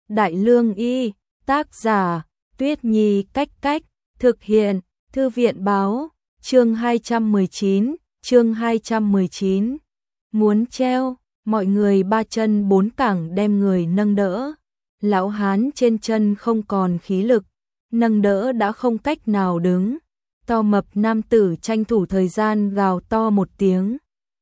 Đại Lương Y, tác giả, Tuyết Nhi Cách Cách, thực hiện, Thư viện Báo, chương 219, muốn treo, mọi người ba chân bốn cẳng đem người nâng đỡ. Lão hán trên chân không còn khí lực, nâng đỡ đã không cách nào đứng. To mập nam tử tranh thủ thời gian gào to một tiếng.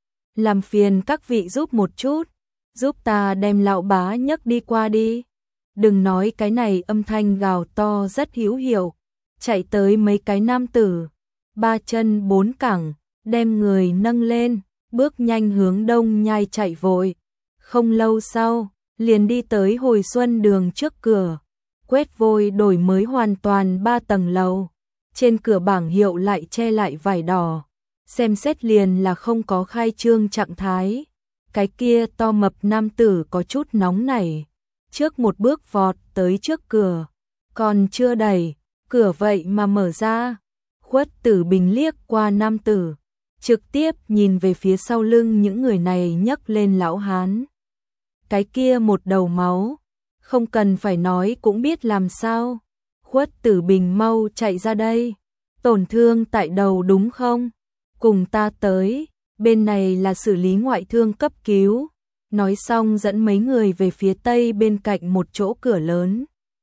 Làm phiền các vị giúp một chút, giúp ta đem lão bá nhấc đi qua đi. Đừng nói cái này, âm thanh gào to rất hữu hiệu. Chạy tới mấy cái nam tử, ba chân bốn cẳng, đem người nâng lên, bước nhanh hướng Đông Nhai chạy vội. Không lâu sau, liền đi tới Hồi Xuân đường trước cửa. Quét vôi đổi mới hoàn toàn 3 tầng lầu. Trên cửa bảng hiệu lại che lại vải đỏ. Xem xét liền là không có khai trương trạng thái. Cái kia to mập nam tử có chút nóng nảy. Trước một bước vọt tới trước cửa. Còn chưa đẩy, cửa vậy mà mở ra. Khuất Tử Bình liếc qua nam tử. Trực tiếp nhìn về phía sau lưng những người này nhấc lên lão hán. Cái kia một đầu máu. Không cần phải nói cũng biết làm sao. Khuất Tử Bình mau chạy ra đây. Tổn thương tại đầu đúng không? Cùng ta tới. Bên này là xử lý ngoại thương cấp cứu. Nói xong dẫn mấy người về phía tây bên cạnh một chỗ cửa lớn.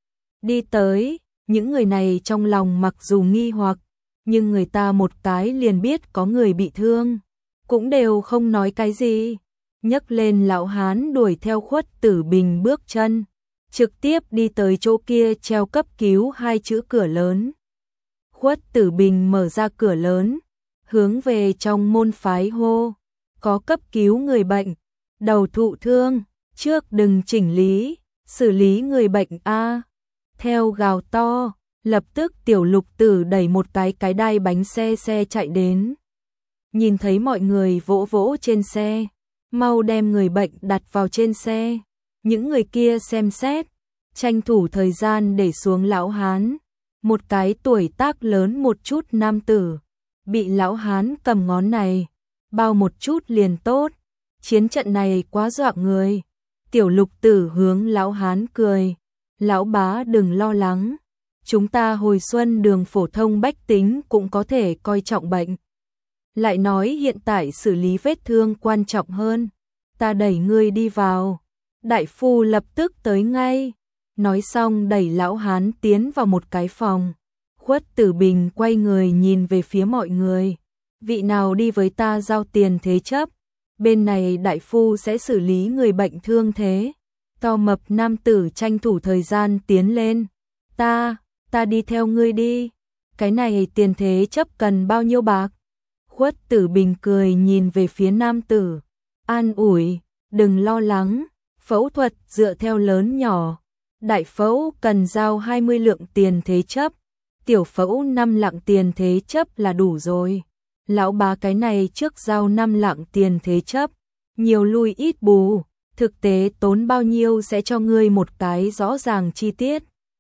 Đi tới, những người này trong lòng mặc dù nghi hoặc, nhưng người ta một cái liền biết có người bị thương. Cũng đều không nói cái gì. Nhấc lên lão hán đuổi theo Khuất Tử Bình bước chân. Trực tiếp đi tới chỗ kia treo cấp cứu 2 chữ cửa lớn. Khuất Tử Bình mở ra cửa lớn, hướng về trong môn phái hô. Có cấp cứu người bệnh, đầu thụ thương, trước đừng chỉnh lý, xử lý người bệnh A. Theo gào to, lập tức Tiểu Lục Tử đẩy một cái đai bánh xe chạy đến. Nhìn thấy mọi người vỗ vỗ trên xe, mau đem người bệnh đặt vào trên xe. Những người kia xem xét, tranh thủ thời gian để xuống lão hán. Một cái tuổi tác lớn một chút nam tử, bị lão hán cầm ngón này, bao một chút liền tốt. Chiến trận này quá dọa người. Tiểu Lục Tử hướng lão hán cười. Lão bá đừng lo lắng. Chúng ta Hồi Xuân đường phổ thông bách tính cũng có thể coi trọng bệnh. Lại nói hiện tại xử lý vết thương quan trọng hơn. Ta đẩy ngươi đi vào. Đại phu lập tức tới ngay. Nói xong đẩy lão hán tiến vào một cái phòng. Khuất Tử Bình quay người nhìn về phía mọi người. Vị nào đi với ta giao tiền thế chấp. Bên này đại phu sẽ xử lý người bệnh thương thế. To mập nam tử tranh thủ thời gian tiến lên. Ta đi theo ngươi đi. Cái này tiền thế chấp cần bao nhiêu bạc? Khuất Tử Bình cười nhìn về phía nam tử. An ủi, đừng lo lắng. Phẫu thuật dựa theo lớn nhỏ. Đại phẫu cần giao 20 lượng tiền thế chấp. Tiểu phẫu 5 lạng tiền thế chấp là đủ rồi. Lão bá cái này trước giao 5 lạng tiền thế chấp. Nhiều lui ít bù. Thực tế tốn bao nhiêu sẽ cho ngươi một cái rõ ràng chi tiết.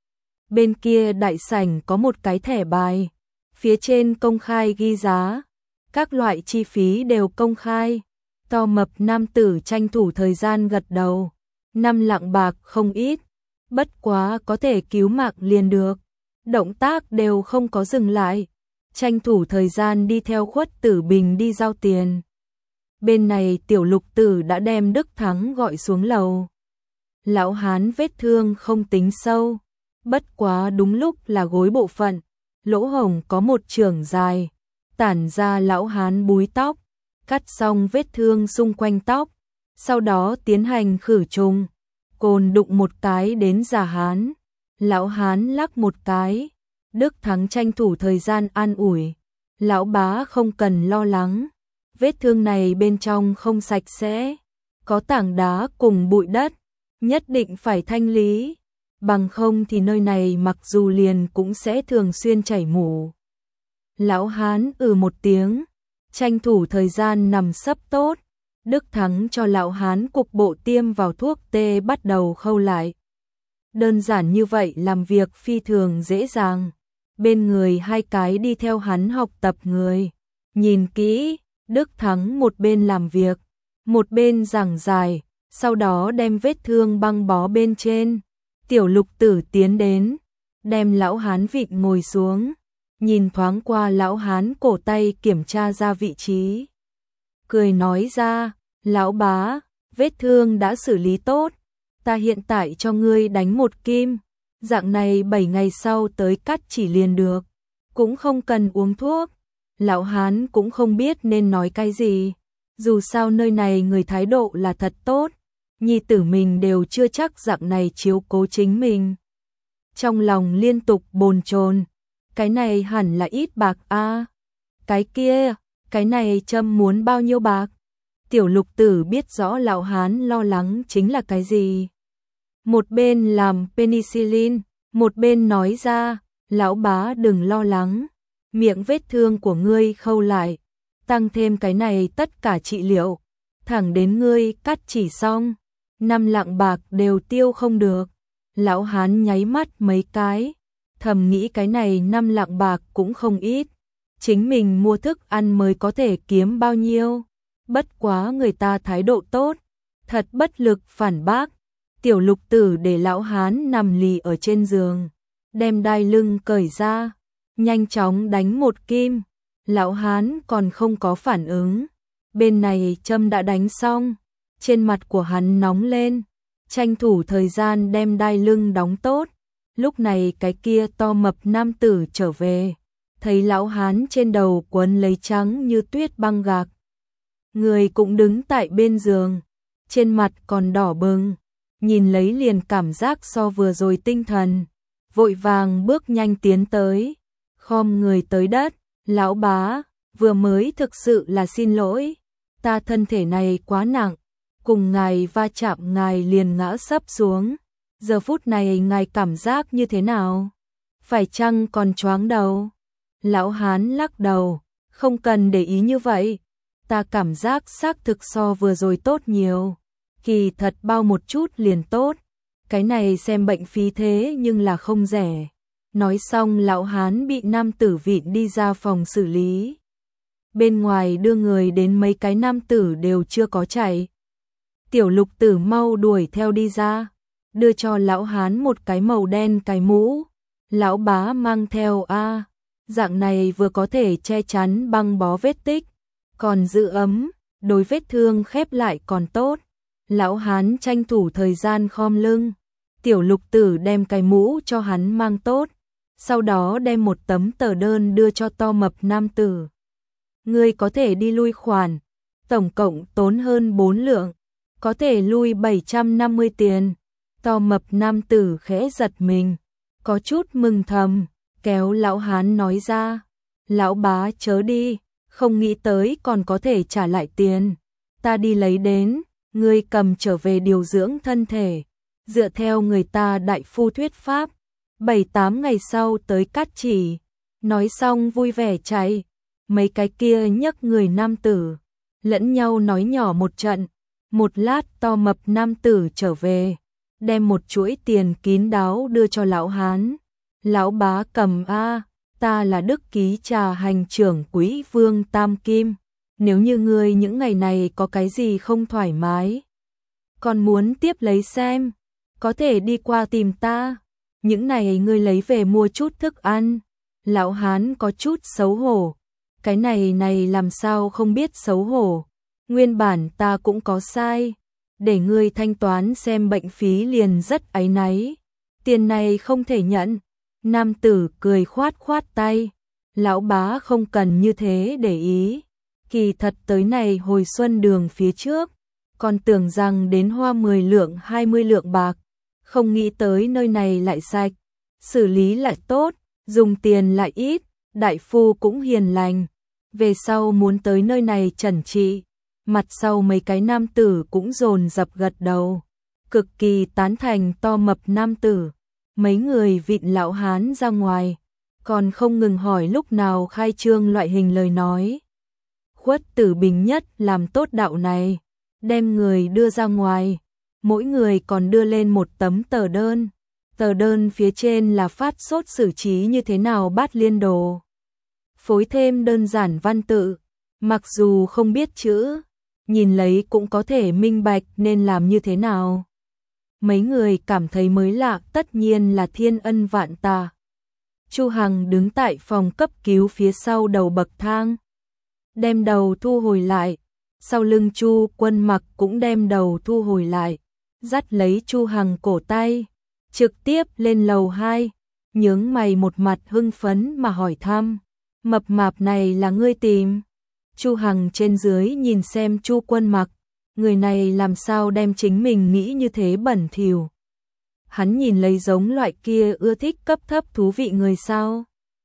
Bên kia đại sảnh có một cái thẻ bài. Phía trên công khai ghi giá. Các loại chi phí đều công khai. To mập nam tử tranh thủ thời gian gật đầu. 5 lạng bạc không ít. Bất quá có thể cứu mạng liền được. Động tác đều không có dừng lại. Tranh thủ thời gian đi theo Khuất Tử Bình đi giao tiền. Bên này Tiểu Lục Tử đã đem Đức Thắng gọi xuống lầu. Lão hán vết thương không tính sâu. Bất quá đúng lúc là gối bộ phận. Lỗ hổng có một chưởng dài. Tản ra lão hán búi tóc. Cắt xong vết thương xung quanh tóc. Sau đó tiến hành khử trùng. Cồn đụng một cái đến già hán. Lão hán lắc một cái. Đức Thắng tranh thủ thời gian an ủi. Lão bá không cần lo lắng. Vết thương này bên trong không sạch sẽ. Có tảng đá cùng bụi đất. Nhất định phải thanh lý. Bằng không thì nơi này mặc dù liền cũng sẽ thường xuyên chảy mủ. Lão hán một tiếng. Tranh thủ thời gian nằm sấp tốt. Đức Thắng cho lão hán cục bộ tiêm vào thuốc tê bắt đầu khâu lại. Đơn giản như vậy làm việc phi thường dễ dàng. Bên người 2 cái đi theo hắn học tập người. Nhìn kỹ, Đức Thắng một bên làm việc, một bên giảng giải, sau đó đem vết thương băng bó bên trên. Tiểu Lục Tử tiến đến, đem lão hán vịn ngồi xuống, nhìn thoáng qua lão hán cổ tay kiểm tra ra vị trí. Cười nói ra, lão bá, vết thương đã xử lý tốt, ta hiện tại cho ngươi đánh một kim, dạng này 7 ngày sau tới cắt chỉ liền được, cũng không cần uống thuốc. Lão hán cũng không biết nên nói cái gì, dù sao nơi này người thái độ là thật tốt, nhi tử mình đều chưa chắc dạng này chiếu cố chính mình. Trong lòng liên tục bồn chồn, cái này hẳn là ít bạc a, cái kia, cái này châm muốn bao nhiêu bạc? Tiểu Lục Tử biết rõ lão hán lo lắng chính là cái gì. Một bên làm penicillin, một bên nói ra, lão bá đừng lo lắng, miệng vết thương của ngươi khâu lại, tăng thêm cái này tất cả trị liệu, thẳng đến ngươi cắt chỉ xong, 5 lạng bạc đều tiêu không được. Lão hán nháy mắt mấy cái, thầm nghĩ cái này 5 lạng bạc cũng không ít, chính mình mua thức ăn mới có thể kiếm bao nhiêu, bất quá người ta thái độ tốt, thật bất lực phản bác. Tiểu Lục Tử để lão hán nằm lì ở trên giường, đem đai lưng cởi ra, nhanh chóng đánh một kim. Lão hán còn không có phản ứng, bên này châm đã đánh xong, trên mặt của hắn nóng lên, tranh thủ thời gian đem đai lưng đóng tốt. Lúc này cái kia to mập nam tử trở về, thấy lão hán trên đầu quấn lấy trắng như tuyết băng gạc, người cũng đứng tại bên giường, trên mặt còn đỏ bừng, nhìn lấy liền cảm giác so vừa rồi tinh thần, vội vàng bước nhanh tiến tới, khom người tới đất. Lão bá, vừa mới thực sự là xin lỗi, ta thân thể này quá nặng, cùng ngài va chạm ngài liền ngã sấp xuống, giờ phút này ngài cảm giác như thế nào? Phải chăng còn choáng đầu? Lão hán lắc đầu, không cần để ý như vậy, ta cảm giác xác thực so vừa rồi tốt nhiều, kỳ thật bao một chút liền tốt, cái này xem bệnh phí thế nhưng là không rẻ. Nói xong lão hán bị nam tử vịn đi ra phòng xử lý. Bên ngoài đưa người đến mấy cái nam tử đều chưa có chạy. Tiểu Lục Tử mau đuổi theo đi ra, đưa cho lão hán một cái màu đen cái mũ. Lão bá mang theo a, dạng này vừa có thể che chắn băng bó vết tích, còn giữ ấm, đối vết thương khép lại còn tốt. Lão hán tranh thủ thời gian khom lưng, Tiểu Lục Tử đem cái mũ cho hắn mang tốt, sau đó đem một tấm tờ đơn đưa cho to mập nam tử. Ngươi có thể đi lui khoản, tổng cộng tốn hơn 4 lượng, có thể lui 750 tiền. To mập nam tử khẽ giật mình, có chút mừng thầm, kéo lão hán nói ra, lão bá chớ đi, không nghĩ tới còn có thể trả lại tiền, ta đi lấy đến, ngươi cầm trở về điều dưỡng thân thể, dựa theo người ta đại phu thuyết pháp, 7-8 ngày sau tới cắt chỉ. Nói xong vui vẻ chạy, mấy cái kia nhấc người nam tử, lẫn nhau nói nhỏ một trận, một lát to mập nam tử trở về, đem một chuỗi tiền kín đáo đưa cho lão hán. Lão bá cầm a, ta là Đức Ký Trà hành trưởng Quý Vương Tam Kim, nếu như ngươi những ngày này có cái gì không thoải mái, còn muốn tiếp lấy xem, có thể đi qua tìm ta. Những này ngươi lấy về mua chút thức ăn. Lão hán có chút xấu hổ, cái này làm sao không biết xấu hổ, nguyên bản ta cũng có sai, để ngươi thanh toán xem bệnh phí liền rất áy náy, tiền này không thể nhận. Nam tử cười khoát khoát tay, lão bá không cần như thế để ý, kỳ thật tới này hồi xuân đường phía trước, còn tưởng rằng đến hoa 10 lượng 20 lượng bạc, không nghĩ tới nơi này lại sạch, xử lý lại tốt, dùng tiền lại ít, đại phu cũng hiền lành, về sau muốn tới nơi này chẩn trị. Mặt sau mấy cái nam tử cũng dồn dập gật đầu, cực kỳ tán thành to mập nam tử. Mấy người vịn lão hán ra ngoài, còn không ngừng hỏi lúc nào khai trương loại hình lời nói. Khuất Tử Bình nhất làm tốt đạo này, đem người đưa ra ngoài, mỗi người còn đưa lên một tấm tờ đơn. Tờ đơn phía trên là phát sốt xử trí như thế nào Bát Liên Đồ. Phối thêm đơn giản văn tự, mặc dù không biết chữ, nhìn lấy cũng có thể minh bạch nên làm như thế nào. mấy người cảm thấy mới lạ, tất nhiên là thiên ân vạn tạ. Chu Hằng đứng tại phòng cấp cứu phía sau đầu bậc thang, đem đầu thu hồi lại, sau lưng Chu Quân Mặc cũng đem đầu thu hồi lại, dắt lấy Chu Hằng cổ tay, trực tiếp lên lầu 2, nhướng mày một mặt hưng phấn mà hỏi thăm, mập mạp này là ngươi tìm? Chu Hằng trên dưới nhìn xem Chu Quân Mặc, người này làm sao đem chính mình nghĩ như thế bẩn thỉu. Hắn nhìn lấy giống loại kia ưa thích cấp thấp thú vị người sao?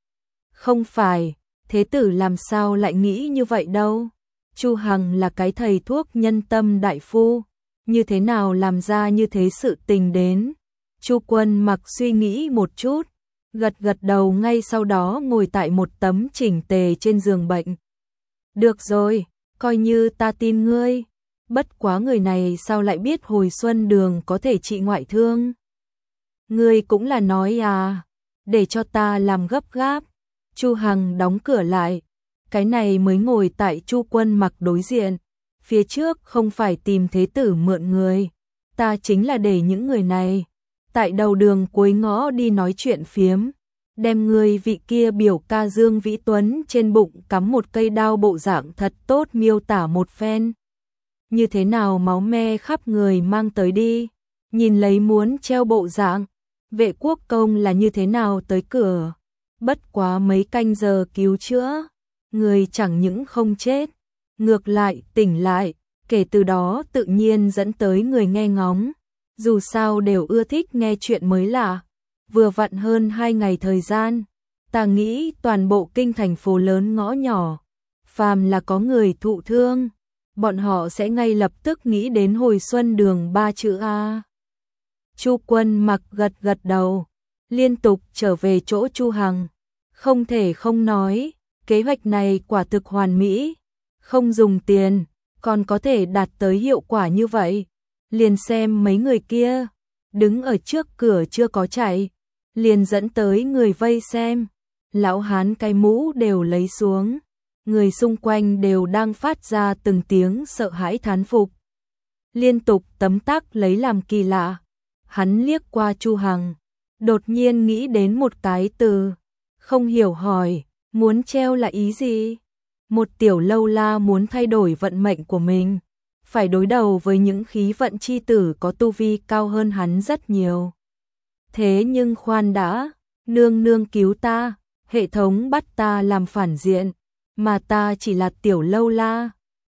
Không phải, thế tử làm sao lại nghĩ như vậy đâu? Chu Hằng là cái thầy thuốc nhân tâm đại phu, như thế nào làm ra như thế sự tình đến? Chu Quân Mặc suy nghĩ một chút, gật gật đầu, ngay sau đó ngồi tại một tấm chỉnh tề trên giường bệnh. Được rồi, coi như ta tin ngươi, bất quá người này sao lại biết hồi xuân đường có thể trị ngoại thương? Ngươi cũng là nói à, để cho ta làm gấp gáp. Chu Hằng đóng cửa lại, cái này mới ngồi tại Chu Quân Mặc đối diện. Phía trước không phải tìm thế tử mượn người, ta chính là để những người này tại đầu đường cuối ngõ đi nói chuyện phiếm, đem người vị kia biểu ca Dương Vĩ Tuấn trên bụng cắm một cây đao bộ dạng thật tốt miêu tả một phen. Như thế nào máu me khắp người mang tới đi, nhìn lấy muốn treo bộ dạng, Vệ Quốc Công là như thế nào tới cửa, bất quá mấy canh giờ cứu chữa, người chẳng những không chết, ngược lại tỉnh lại, kể từ đó tự nhiên dẫn tới người nghe ngóng, dù sao đều ưa thích nghe chuyện mới lạ. Vừa vặn hơn 2 ngày thời gian, ta nghĩ toàn bộ kinh thành phố lớn ngõ nhỏ, phàm là có người thụ thương, bọn họ sẽ ngay lập tức nghĩ đến hồi xuân đường 3 chữ A. Chu Quân Mặc gật gật đầu, liên tục trở về chỗ Chu Hằng, không thể không nói, kế hoạch này quả thực hoàn mỹ, không dùng tiền, còn có thể đạt tới hiệu quả như vậy. Liền xem mấy người kia, đứng ở trước cửa chưa có chạy, liền dẫn tới người vây xem, lão hán cái mũ đều lấy xuống, người xung quanh đều đang phát ra từng tiếng sợ hãi thán phục. Liên tục tấm tắc lấy làm kỳ lạ, hắn liếc qua Chu Hằng, đột nhiên nghĩ đến một cái từ, không hiểu hỏi, muốn treo là ý gì? Một tiểu lâu la muốn thay đổi vận mệnh của mình, phải đối đầu với những khí vận chi tử có tu vi cao hơn hắn rất nhiều. Thế nhưng khoan đã, nương nương cứu ta, hệ thống bắt ta làm phản diện, mà ta chỉ là tiểu lâu la,